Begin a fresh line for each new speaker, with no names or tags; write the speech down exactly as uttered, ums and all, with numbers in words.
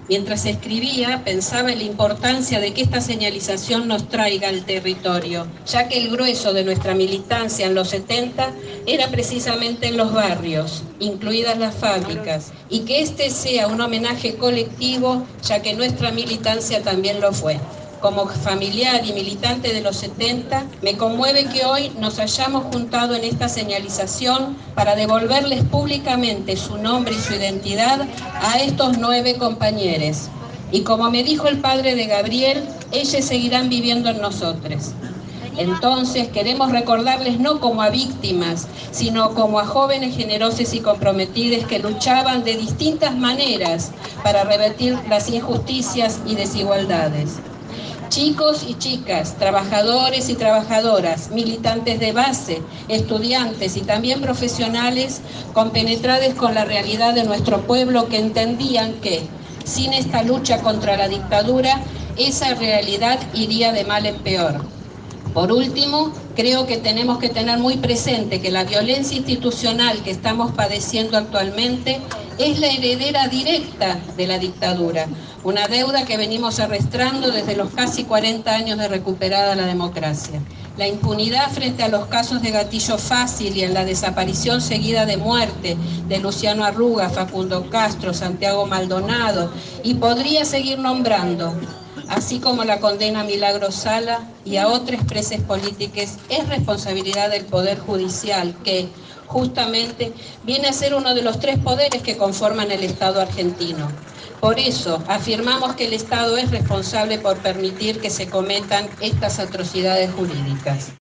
Mientras escribía, pensaba en la importancia de que esta señalización nos traiga al territorio, ya que el grueso de nuestra militancia en los setenta era precisamente en los barrios, incluidas las fábricas, y que este sea un homenaje colectivo, ya que nuestra militancia también lo fue. Como familiar y militante de los setenta, me conmueve que hoy nos hayamos juntado en esta señalización para devolverles públicamente su nombre y su identidad a estos nueve compañeros. Y como me dijo el padre de Gabriel, ellos seguirán viviendo en nosotros. Entonces queremos recordarles no como a víctimas, sino como a jóvenes generosos y comprometidos que luchaban de distintas maneras para revertir las injusticias y desigualdades. Chicos y chicas, trabajadores y trabajadoras, militantes de base, estudiantes y también profesionales compenetrados con la realidad de nuestro pueblo, que entendían que sin esta lucha contra la dictadura, esa realidad iría de mal en peor. Por último, creo que tenemos que tener muy presente que la violencia institucional que estamos padeciendo actualmente es la heredera directa de la dictadura, una deuda que venimos arrastrando desde los casi cuarenta años de recuperada la democracia. La impunidad frente a los casos de gatillo fácil y en la desaparición seguida de muerte de Luciano Arruga, Facundo Castro, Santiago Maldonado, y podría seguir nombrando, así como la condena a Milagro Sala y a otros presos políticos, es responsabilidad del Poder Judicial, que justamente viene a ser uno de los tres poderes que conforman el Estado argentino. Por eso afirmamos que el Estado es responsable por permitir que se cometan estas atrocidades jurídicas.